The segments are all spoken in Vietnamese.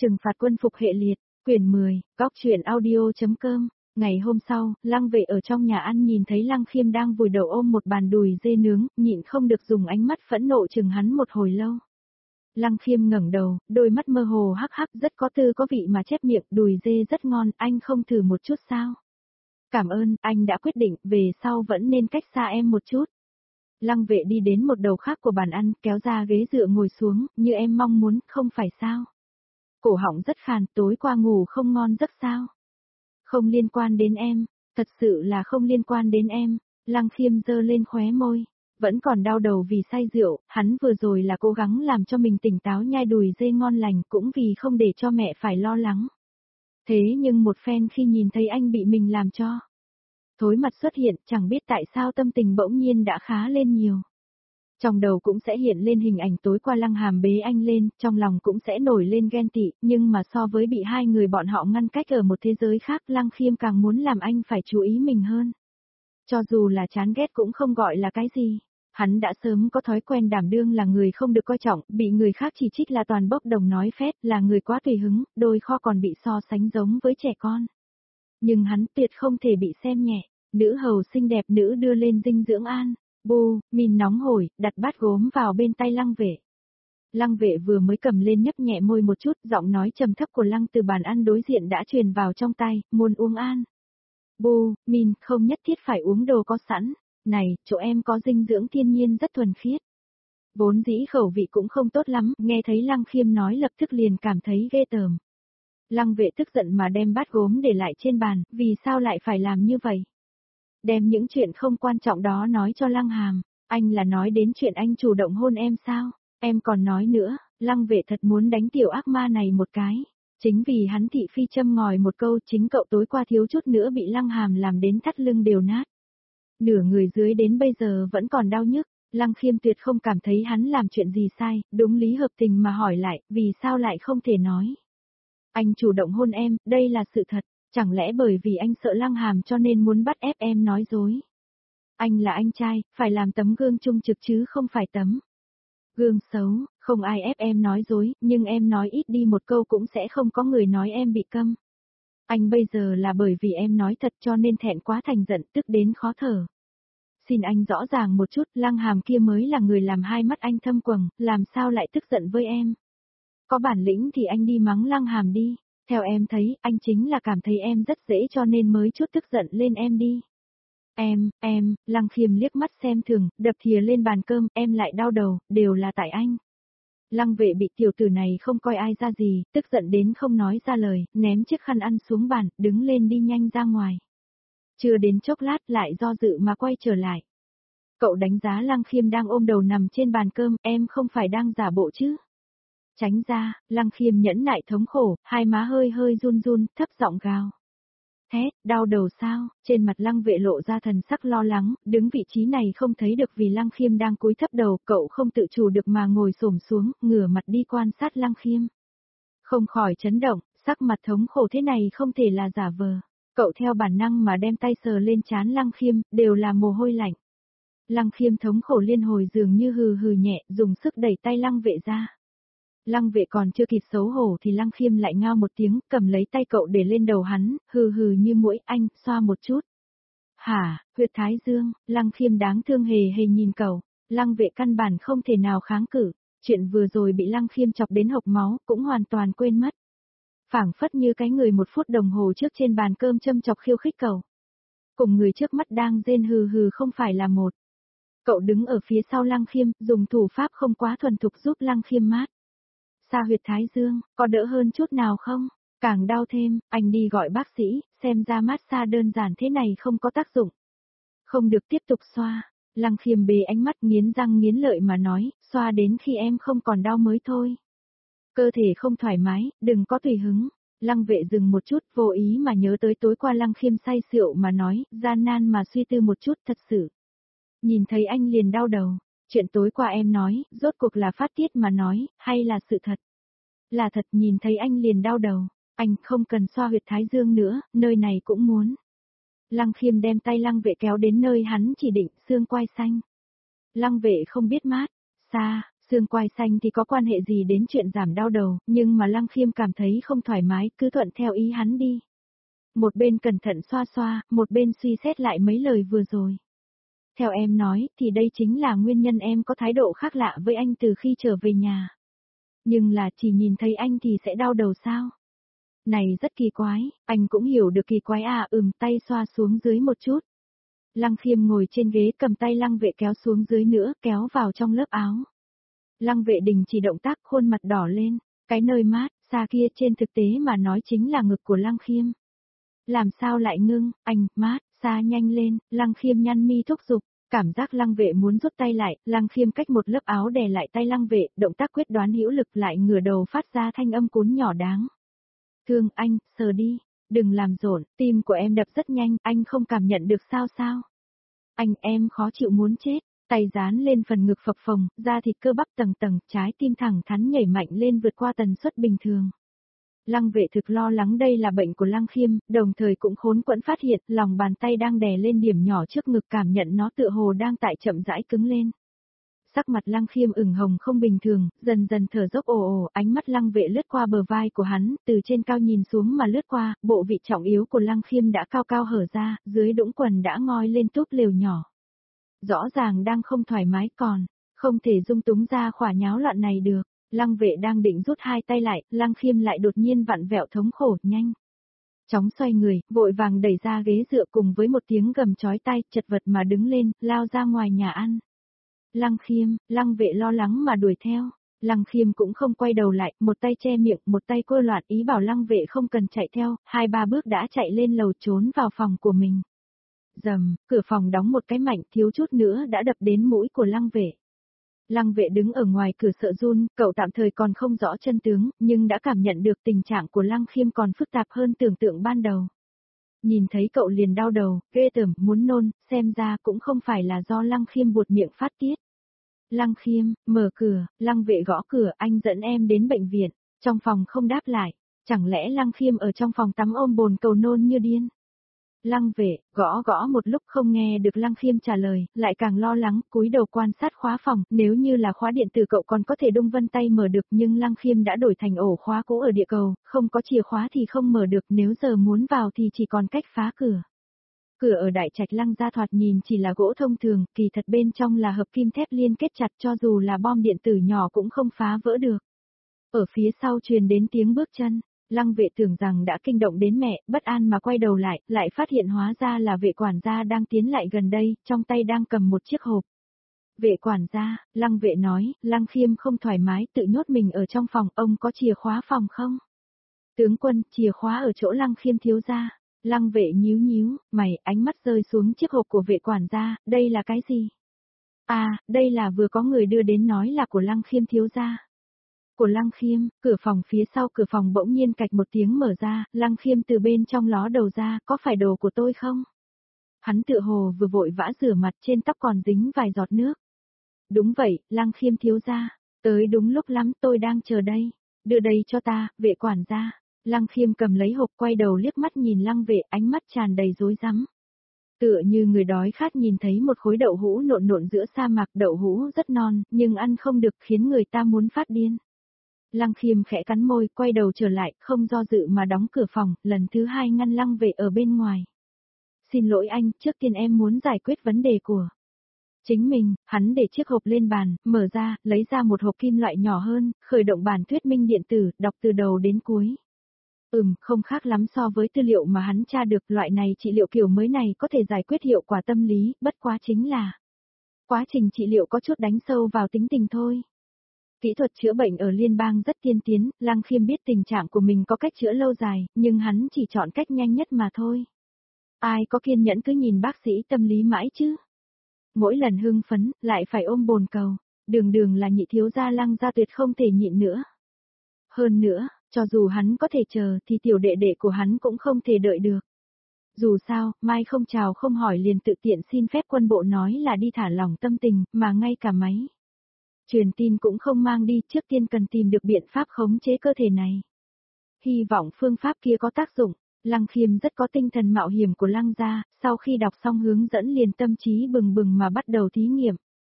Trừng phạt quân phục hệ liệt, quyển 10, góc truyện audio.com. Ngày hôm sau, Lăng Vệ ở trong nhà ăn nhìn thấy Lăng Khiêm đang vùi đầu ôm một bàn đùi dê nướng, nhịn không được dùng ánh mắt phẫn nộ chừng hắn một hồi lâu. Lăng Khiêm ngẩng đầu, đôi mắt mơ hồ hắc hắc rất có tư có vị mà chép miệng, đùi dê rất ngon, anh không thử một chút sao? Cảm ơn, anh đã quyết định, về sau vẫn nên cách xa em một chút. Lăng Vệ đi đến một đầu khác của bàn ăn, kéo ra ghế dựa ngồi xuống, như em mong muốn, không phải sao? Cổ họng rất khàn, tối qua ngủ không ngon giấc sao? Không liên quan đến em, thật sự là không liên quan đến em. Lăng Khiêm giơ lên khóe môi, vẫn còn đau đầu vì say rượu, hắn vừa rồi là cố gắng làm cho mình tỉnh táo nhai đùi dê ngon lành cũng vì không để cho mẹ phải lo lắng. Thế nhưng một phen khi nhìn thấy anh bị mình làm cho thối mặt xuất hiện, chẳng biết tại sao tâm tình bỗng nhiên đã khá lên nhiều. Trong đầu cũng sẽ hiện lên hình ảnh tối qua Lăng Hàm bế anh lên, trong lòng cũng sẽ nổi lên ghen tị, nhưng mà so với bị hai người bọn họ ngăn cách ở một thế giới khác, Lăng Khiêm càng muốn làm anh phải chú ý mình hơn. Cho dù là chán ghét cũng không gọi là cái gì. Hắn đã sớm có thói quen đảm đương là người không được coi trọng, bị người khác chỉ trích là toàn bốc đồng nói phét, là người quá tùy hứng, đôi kho còn bị so sánh giống với trẻ con. Nhưng hắn tuyệt không thể bị xem nhẹ. Nữ hầu xinh đẹp nữ đưa lên dinh dưỡng an. Bu, min nóng hổi, đặt bát gốm vào bên tay Lăng Vệ. Lăng Vệ vừa mới cầm lên nhấp nhẹ môi một chút, giọng nói trầm thấp của Lăng từ bàn ăn đối diện đã truyền vào trong tay, muốn uống an. Bu, min, không nhất thiết phải uống đồ có sẵn. Này, chỗ em có dinh dưỡng thiên nhiên rất thuần khiết. Vốn dĩ khẩu vị cũng không tốt lắm, nghe thấy Lăng Khiêm nói lập tức liền cảm thấy ghê tởm. Lăng Vệ tức giận mà đem bát gốm để lại trên bàn, vì sao lại phải làm như vậy? Đem những chuyện không quan trọng đó nói cho Lăng Hàm, anh là nói đến chuyện anh chủ động hôn em sao? Em còn nói nữa, Lăng Vệ thật muốn đánh tiểu ác ma này một cái. Chính vì hắn thị phi châm ngòi một câu, chính cậu tối qua thiếu chút nữa bị Lăng Hàm làm đến thắt lưng đều nát. Nửa người dưới đến bây giờ vẫn còn đau nhức, Lăng Khiêm tuyệt không cảm thấy hắn làm chuyện gì sai, đúng lý hợp tình mà hỏi lại, vì sao lại không thể nói. Anh chủ động hôn em, đây là sự thật. Chẳng lẽ bởi vì anh sợ Lăng Hàm cho nên muốn bắt ép em nói dối? Anh là anh trai, phải làm tấm gương trung trực chứ không phải tấm gương xấu, không ai ép em nói dối, nhưng em nói ít đi một câu cũng sẽ không có người nói em bị câm. Anh bây giờ là bởi vì em nói thật cho nên thẹn quá thành giận tức đến khó thở. Xin anh rõ ràng một chút, Lăng Hàm kia mới là người làm hai mắt anh thâm quầng, làm sao lại tức giận với em? Có bản lĩnh thì anh đi mắng Lăng Hàm đi. Theo em thấy, anh chính là cảm thấy em rất dễ cho nên mới chút tức giận lên em đi. Lăng Khiêm liếc mắt xem thường, đập thìa lên bàn cơm, em lại đau đầu, đều là tại anh. Lăng Vệ bị tiểu tử này không coi ai ra gì, tức giận đến không nói ra lời, ném chiếc khăn ăn xuống bàn, đứng lên đi nhanh ra ngoài. Chưa đến chốc lát lại do dự mà quay trở lại. Cậu đánh giá Lăng Khiêm đang ôm đầu nằm trên bàn cơm, em không phải đang giả bộ chứ? Tránh ra, Lăng Khiêm nhẫn nại thống khổ, hai má hơi hơi run run, thấp giọng gào. Thét, đau đầu sao? Trên mặt Lăng Vệ lộ ra thần sắc lo lắng, đứng vị trí này không thấy được vì Lăng Khiêm đang cúi thấp đầu, cậu không tự chủ được mà ngồi xổm xuống, ngửa mặt đi quan sát Lăng Khiêm. Không khỏi chấn động, sắc mặt thống khổ thế này không thể là giả vờ. Cậu theo bản năng mà đem tay sờ lên trán Lăng Khiêm, đều là mồ hôi lạnh. Lăng Khiêm thống khổ liên hồi dường như hừ hừ nhẹ, dùng sức đẩy tay Lăng Vệ ra. Lăng Vệ còn chưa kịp xấu hổ thì Lăng Khiêm lại ngao một tiếng, cầm lấy tay cậu để lên đầu hắn, hừ hừ như muỗi, anh, xoa một chút. Hả, huyệt thái dương, Lăng Khiêm đáng thương hề hề nhìn cậu, Lăng Vệ căn bản không thể nào kháng cự, chuyện vừa rồi bị Lăng Khiêm chọc đến hộc máu, cũng hoàn toàn quên mất. Phảng phất như cái người một phút đồng hồ trước trên bàn cơm châm chọc khiêu khích cậu. Cùng người trước mắt đang rên hừ hừ không phải là một. Cậu đứng ở phía sau Lăng Khiêm, dùng thủ pháp không quá thuần thục giúp Lăng Khiêm mát xa huyệt thái dương, có đỡ hơn chút nào không? Càng đau thêm, anh đi gọi bác sĩ, xem ra mát xa đơn giản thế này không có tác dụng. Không được tiếp tục xoa. Lăng Khiêm bế ánh mắt nghiến răng nghiến lợi mà nói, xoa đến khi em không còn đau mới thôi. Cơ thể không thoải mái, đừng có tùy hứng. Lăng Vệ dừng một chút, vô ý mà nhớ tới tối qua Lăng Khiêm say rượu mà nói, gian nan mà suy tư một chút thật sự. Nhìn thấy anh liền đau đầu. Chuyện tối qua em nói, rốt cuộc là phát tiết mà nói, hay là sự thật? Là thật, nhìn thấy anh liền đau đầu. Anh không cần xoa huyệt thái dương nữa, nơi này cũng muốn. Lăng Khiêm đem tay Lăng Vệ kéo đến nơi hắn chỉ định, xương quai xanh. Lăng Vệ không biết mát, xa, Xương quai xanh thì có quan hệ gì đến chuyện giảm đau đầu, nhưng mà Lăng Khiêm cảm thấy không thoải mái, cứ thuận theo ý hắn đi. Một bên cẩn thận xoa xoa, một bên suy xét lại mấy lời vừa rồi. Theo em nói, thì đây chính là nguyên nhân em có thái độ khác lạ với anh từ khi trở về nhà. Nhưng là chỉ nhìn thấy anh thì sẽ đau đầu sao? Này rất kỳ quái, anh cũng hiểu được kỳ quái à, tay xoa xuống dưới một chút. Lăng Khiêm ngồi trên ghế cầm tay Lăng Vệ kéo xuống dưới nữa, kéo vào trong lớp áo. Lăng Vệ đình chỉ động tác, khuôn mặt đỏ lên, cái nơi mát, xa kia trên thực tế mà nói chính là ngực của Lăng Khiêm. Làm sao lại ngưng, anh, mát, xa nhanh lên, Lăng Khiêm nhăn mi thúc giục, cảm giác Lăng Vệ muốn rút tay lại, Lăng Khiêm cách một lớp áo đè lại tay Lăng Vệ, động tác quyết đoán hữu lực lại ngửa đầu phát ra thanh âm cún nhỏ đáng. Thương anh, sờ đi, đừng làm rộn, tim của em đập rất nhanh, anh không cảm nhận được sao sao. Anh em khó chịu muốn chết, tay dán lên phần ngực phập phồng, da thịt cơ bắp tầng tầng, trái tim thẳng thắn nhảy mạnh lên vượt qua tần suất bình thường. Lăng Vệ thực lo lắng đây là bệnh của Lăng Khiêm, đồng thời cũng khốn quẫn phát hiện lòng bàn tay đang đè lên điểm nhỏ trước ngực cảm nhận nó tựa hồ đang tại chậm rãi cứng lên. Sắc mặt Lăng Khiêm ửng hồng không bình thường, dần dần thở dốc ồ ồ, ánh mắt Lăng Vệ lướt qua bờ vai của hắn, từ trên cao nhìn xuống mà lướt qua, bộ vị trọng yếu của Lăng Khiêm đã cao cao hở ra, dưới đũng quần đã ngoi lên túp lều nhỏ. Rõ ràng đang không thoải mái còn, không thể dung túng ra khỏa nháo loạn này được. Lăng Vệ đang định rút hai tay lại, Lăng Khiêm lại đột nhiên vặn vẹo thống khổ, nhanh. Chóng xoay người, vội vàng đẩy ra ghế dựa cùng với một tiếng gầm chói tai, chật vật mà đứng lên, lao ra ngoài nhà ăn. Lăng Khiêm, Lăng Vệ lo lắng mà đuổi theo. Lăng Khiêm cũng không quay đầu lại, một tay che miệng, một tay cô loạn ý bảo Lăng Vệ không cần chạy theo, 2-3 bước đã chạy lên lầu trốn vào phòng của mình. Rầm, cửa phòng đóng một cái mạnh, thiếu chút nữa đã đập đến mũi của Lăng Vệ. Lăng Vệ đứng ở ngoài cửa sợ run, cậu tạm thời còn không rõ chân tướng, nhưng đã cảm nhận được tình trạng của Lăng Khiêm còn phức tạp hơn tưởng tượng ban đầu. Nhìn thấy cậu liền đau đầu, ghê tởm, muốn nôn, xem ra cũng không phải là do Lăng Khiêm buột miệng phát tiết. Lăng Khiêm, mở cửa, Lăng Vệ gõ cửa, anh dẫn em đến bệnh viện, trong phòng không đáp lại, chẳng lẽ Lăng Khiêm ở trong phòng tắm ôm bồn cầu nôn như điên. Lăng Vệ, gõ gõ một lúc không nghe được Lăng Khiêm trả lời, lại càng lo lắng, cúi đầu quan sát khóa phòng, nếu như là khóa điện tử cậu còn có thể đung vân tay mở được nhưng Lăng Khiêm đã đổi thành ổ khóa cũ ở địa cầu, không có chìa khóa thì không mở được, nếu giờ muốn vào thì chỉ còn cách phá cửa. Cửa ở đại trạch Lăng gia thoạt nhìn chỉ là gỗ thông thường, kỳ thật bên trong là hợp kim thép liên kết chặt cho dù là bom điện tử nhỏ cũng không phá vỡ được. Ở phía sau truyền đến tiếng bước chân. Lăng Vệ tưởng rằng đã kinh động đến mẹ, bất an mà quay đầu lại phát hiện hóa ra là vệ quản gia đang tiến lại gần đây, trong tay đang cầm một chiếc hộp. Vệ quản gia, Lăng Vệ nói, Lăng Khiêm không thoải mái tự nhốt mình ở trong phòng, ông có chìa khóa phòng không? Tướng quân, chìa khóa ở chỗ Lăng Khiêm thiếu gia. Lăng Vệ nhíu nhíu, mày, ánh mắt rơi xuống chiếc hộp của vệ quản gia, đây là cái gì? À, đây là vừa có người đưa đến nói là của Lăng Khiêm thiếu gia. Của Lăng Khiêm, cửa phòng phía sau cửa phòng bỗng nhiên cạch một tiếng mở ra, Lăng Khiêm từ bên trong ló đầu ra, có phải đồ của tôi không? Hắn tựa hồ vừa vội vã rửa mặt trên tóc còn dính vài giọt nước. Đúng vậy, Lăng Khiêm thiếu gia, tới đúng lúc lắm tôi đang chờ đây, đưa đây cho ta, vệ quản gia. Lăng Khiêm cầm lấy hộp quay đầu liếc mắt nhìn Lăng Vệ, ánh mắt tràn đầy rối rắm. Tựa như người đói khát nhìn thấy một khối đậu hũ nộn nộn giữa sa mạc, đậu hũ rất non, nhưng ăn không được khiến người ta muốn phát điên. Lăng Khiêm khẽ cắn môi, quay đầu trở lại, không do dự mà đóng cửa phòng, lần thứ hai ngăn Lăng Vệ ở bên ngoài. Xin lỗi anh, trước tiên em muốn giải quyết vấn đề của chính mình. Hắn để chiếc hộp lên bàn, mở ra, lấy ra một hộp kim loại nhỏ hơn, khởi động bản thuyết minh điện tử, đọc từ đầu đến cuối. Không khác lắm so với tư liệu mà hắn tra được, loại này trị liệu kiểu mới này có thể giải quyết hiệu quả tâm lý, bất quá chính là quá trình trị liệu có chút đánh sâu vào tính tình thôi. Kỹ thuật chữa bệnh ở liên bang rất tiên tiến, Lăng Khiêm biết tình trạng của mình có cách chữa lâu dài, nhưng hắn chỉ chọn cách nhanh nhất mà thôi. Ai có kiên nhẫn cứ nhìn bác sĩ tâm lý mãi chứ. Mỗi lần hưng phấn, lại phải ôm bồn cầu, đường là nhị thiếu gia Lăng gia tuyệt không thể nhịn nữa. Hơn nữa, cho dù hắn có thể chờ thì tiểu đệ đệ của hắn cũng không thể đợi được. Dù sao, mai không chào không hỏi liền tự tiện xin phép quân bộ nói là đi thả lỏng tâm tình, mà ngay cả máy truyền tin cũng không mang đi, trước tiên cần tìm được biện pháp khống chế cơ thể này. Hy vọng phương pháp kia có tác dụng. Lăng Khiêm rất có tinh thần mạo hiểm của Lăng gia, sau khi đọc xong hướng dẫn liền tâm trí bừng bừng mà bắt đầu thí nghiệm.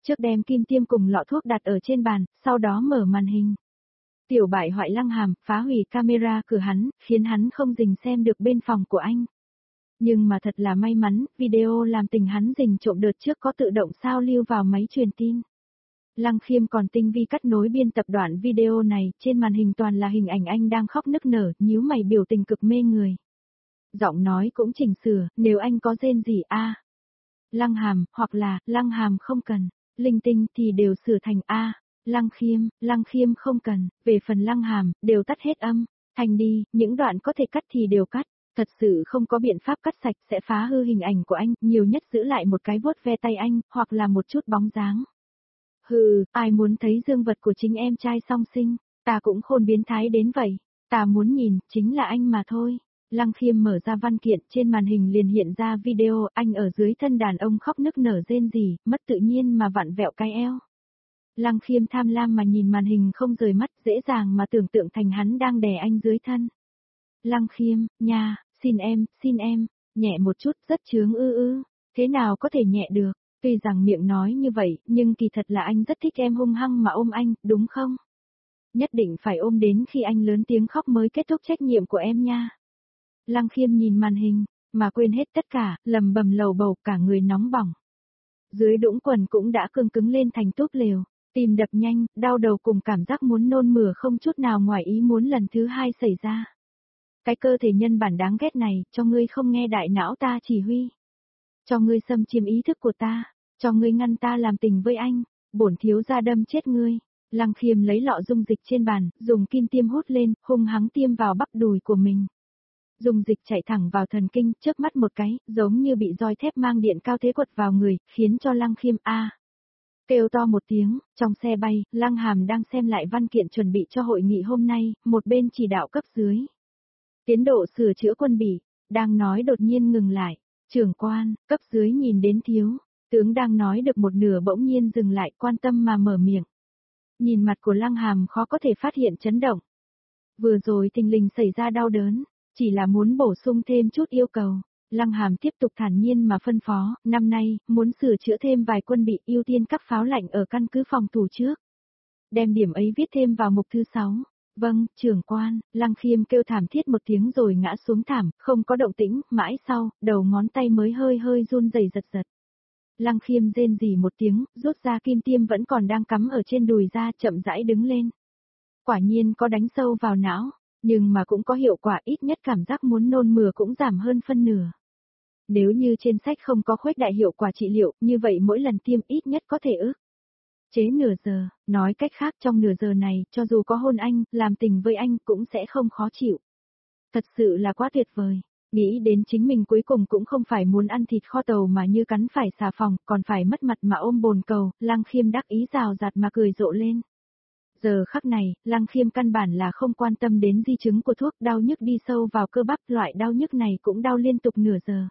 Trước đem kim tiêm cùng lọ thuốc đặt ở trên bàn, sau đó mở màn hình. Tiểu bại hoại Lăng Hàm, phá hủy camera cửa hắn, khiến hắn không dình xem được bên phòng của anh. Nhưng mà thật là may mắn, video làm tình hắn dình trộm đợt trước có tự động sao lưu vào máy truyền tin. Lăng Khiêm còn tinh vi cắt nối biên tập đoạn video này, trên màn hình toàn là hình ảnh anh đang khóc nức nở, nhíu mày biểu tình cực mê người. Giọng nói cũng chỉnh sửa, nếu anh có rên gì a, Lăng Hàm, hoặc là, Lăng Hàm không cần, linh tinh thì đều sửa thành a, Lăng Khiêm không cần, về phần Lăng Hàm, đều tắt hết âm, thanh đi, những đoạn có thể cắt thì đều cắt. Thật sự không có biện pháp cắt sạch sẽ phá hư hình ảnh của anh, nhiều nhất giữ lại một cái vuốt ve tay anh, hoặc là một chút bóng dáng. Hừ, ai muốn thấy dương vật của chính em trai song sinh, ta cũng khôn biến thái đến vậy, ta muốn nhìn, chính là anh mà thôi. Lăng Khiêm mở ra văn kiện, trên màn hình liền hiện ra video, anh ở dưới thân đàn ông khóc nức nở rên rỉ, mất tự nhiên mà vặn vẹo cái eo. Lăng Khiêm tham lam mà nhìn màn hình không rời mắt, dễ dàng mà tưởng tượng thành hắn đang đè anh dưới thân. Lăng Khiêm, nha, xin em, nhẹ một chút, rất chướng thế nào có thể nhẹ được, tuy rằng miệng nói như vậy, nhưng kỳ thật là anh rất thích em hung hăng mà ôm anh, đúng không? Nhất định phải ôm đến khi anh lớn tiếng khóc mới kết thúc trách nhiệm của em nha. Lăng Khiêm nhìn màn hình, mà quên hết tất cả, lầm bầm lầu bầu, cả người nóng bỏng. Dưới đũng quần cũng đã cương cứng lên thành túp lều, tim đập nhanh, đau đầu cùng cảm giác muốn nôn mửa không chút nào ngoài ý muốn lần thứ hai xảy ra. Cái cơ thể nhân bản đáng ghét này, cho ngươi không nghe đại não ta chỉ huy. Cho ngươi xâm chiếm ý thức của ta, cho ngươi ngăn ta làm tình với anh, bổn thiếu gia đâm chết ngươi. Lăng Khiêm lấy lọ dung dịch trên bàn, dùng kim tiêm hút lên, hung hăng tiêm vào bắp đùi của mình. Dung dịch chạy thẳng vào thần kinh, chớp mắt một cái, giống như bị roi thép mang điện cao thế quật vào người, khiến cho Lăng Khiêm kêu to một tiếng, trong xe bay, Lăng Hàm đang xem lại văn kiện chuẩn bị cho hội nghị hôm nay, một bên chỉ đạo cấp dưới. Tiến độ sửa chữa quân bị, đang nói đột nhiên ngừng lại, trưởng quan, cấp dưới nhìn đến thiếu, tướng đang nói được một nửa bỗng nhiên dừng lại quan tâm mà mở miệng. Nhìn mặt của Lăng Hàm khó có thể phát hiện chấn động. Vừa rồi thình lình xảy ra đau đớn, chỉ là muốn bổ sung thêm chút yêu cầu. Lăng Hàm tiếp tục thản nhiên mà phân phó, năm nay, muốn sửa chữa thêm vài quân bị ưu tiên các pháo lạnh ở căn cứ phòng thủ trước. Đem điểm ấy viết thêm vào mục thư 6. Vâng, trưởng quan, Lăng Khiêm kêu thảm thiết một tiếng rồi ngã xuống thảm, không có động tĩnh, mãi sau, đầu ngón tay mới hơi hơi run rẩy giật giật. Lăng Khiêm rên rỉ một tiếng, rút ra kim tiêm vẫn còn đang cắm ở trên đùi ra, chậm rãi đứng lên. Quả nhiên có đánh sâu vào não, nhưng mà cũng có hiệu quả, ít nhất cảm giác muốn nôn mửa cũng giảm hơn phân nửa. Nếu như trên sách không có khuếch đại hiệu quả trị liệu, như vậy mỗi lần tiêm ít nhất có thể chế nửa giờ, nói cách khác trong nửa giờ này, cho dù có hôn anh, làm tình với anh cũng sẽ không khó chịu. Thật sự là quá tuyệt vời, nghĩ đến chính mình cuối cùng cũng không phải muốn ăn thịt kho tàu mà như cắn phải xà phòng, còn phải mất mặt mà ôm bồn cầu, Lăng Khiêm đắc ý rào rạt mà cười rộ lên. Giờ khắc này, Lăng Khiêm căn bản là không quan tâm đến di chứng của thuốc, đau nhức đi sâu vào cơ bắp, loại đau nhức này cũng đau liên tục nửa giờ.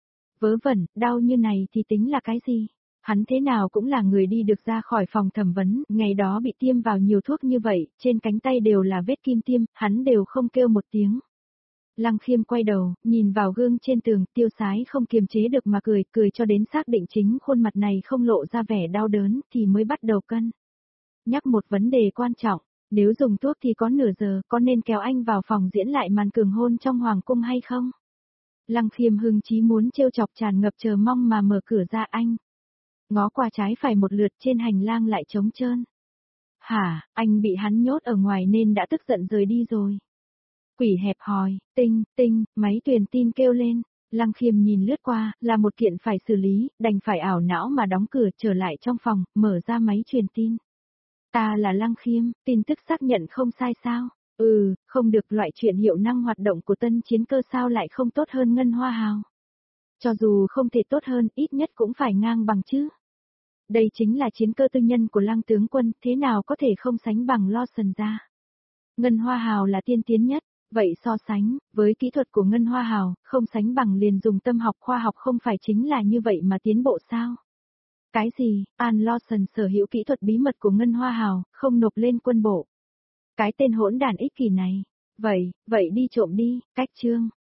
Vớ vẩn, đau như này thì tính là cái gì? Hắn thế nào cũng là người đi được ra khỏi phòng thẩm vấn, ngày đó bị tiêm vào nhiều thuốc như vậy, trên cánh tay đều là vết kim tiêm, hắn đều không kêu một tiếng. Lăng Khiêm quay đầu, nhìn vào gương trên tường, Tiêu Sái không kiềm chế được mà cười cho đến xác định chính khuôn mặt này không lộ ra vẻ đau đớn, thì mới bắt đầu cân nhắc một vấn đề quan trọng, nếu dùng thuốc thì có nửa giờ, có nên kéo anh vào phòng diễn lại màn cường hôn trong hoàng cung hay không? Lăng Khiêm hưng chí muốn trêu chọc tràn ngập chờ mong mà mở cửa ra anh. Ngó qua trái phải một lượt trên hành lang lại trống trơn. Hả, anh bị hắn nhốt ở ngoài nên đã tức giận rời đi rồi. Quỷ hẹp hòi, tinh, máy truyền tin kêu lên. Lăng Khiêm nhìn lướt qua, là một kiện phải xử lý, đành phải ảo não mà đóng cửa trở lại trong phòng, mở ra máy truyền tin. Ta là Lăng Khiêm, tin tức xác nhận không sai sao? Không được, loại chuyện hiệu năng hoạt động của tân chiến cơ sao lại không tốt hơn Ngân Hoa Hào. Cho dù không thể tốt hơn, ít nhất cũng phải ngang bằng chứ. Đây chính là chiến cơ tư nhân của Lăng tướng quân, thế nào có thể không sánh bằng Lawson ra. Ngân Hoa Hào là tiên tiến nhất, vậy so sánh, với kỹ thuật của Ngân Hoa Hào, không sánh bằng liền dùng tâm học khoa học không phải chính là như vậy mà tiến bộ sao? Cái gì, An Lawson sở hữu kỹ thuật bí mật của Ngân Hoa Hào, không nộp lên quân bộ. Cái tên hỗn đản ích kỷ này. Vậy đi trộm đi, cách chương.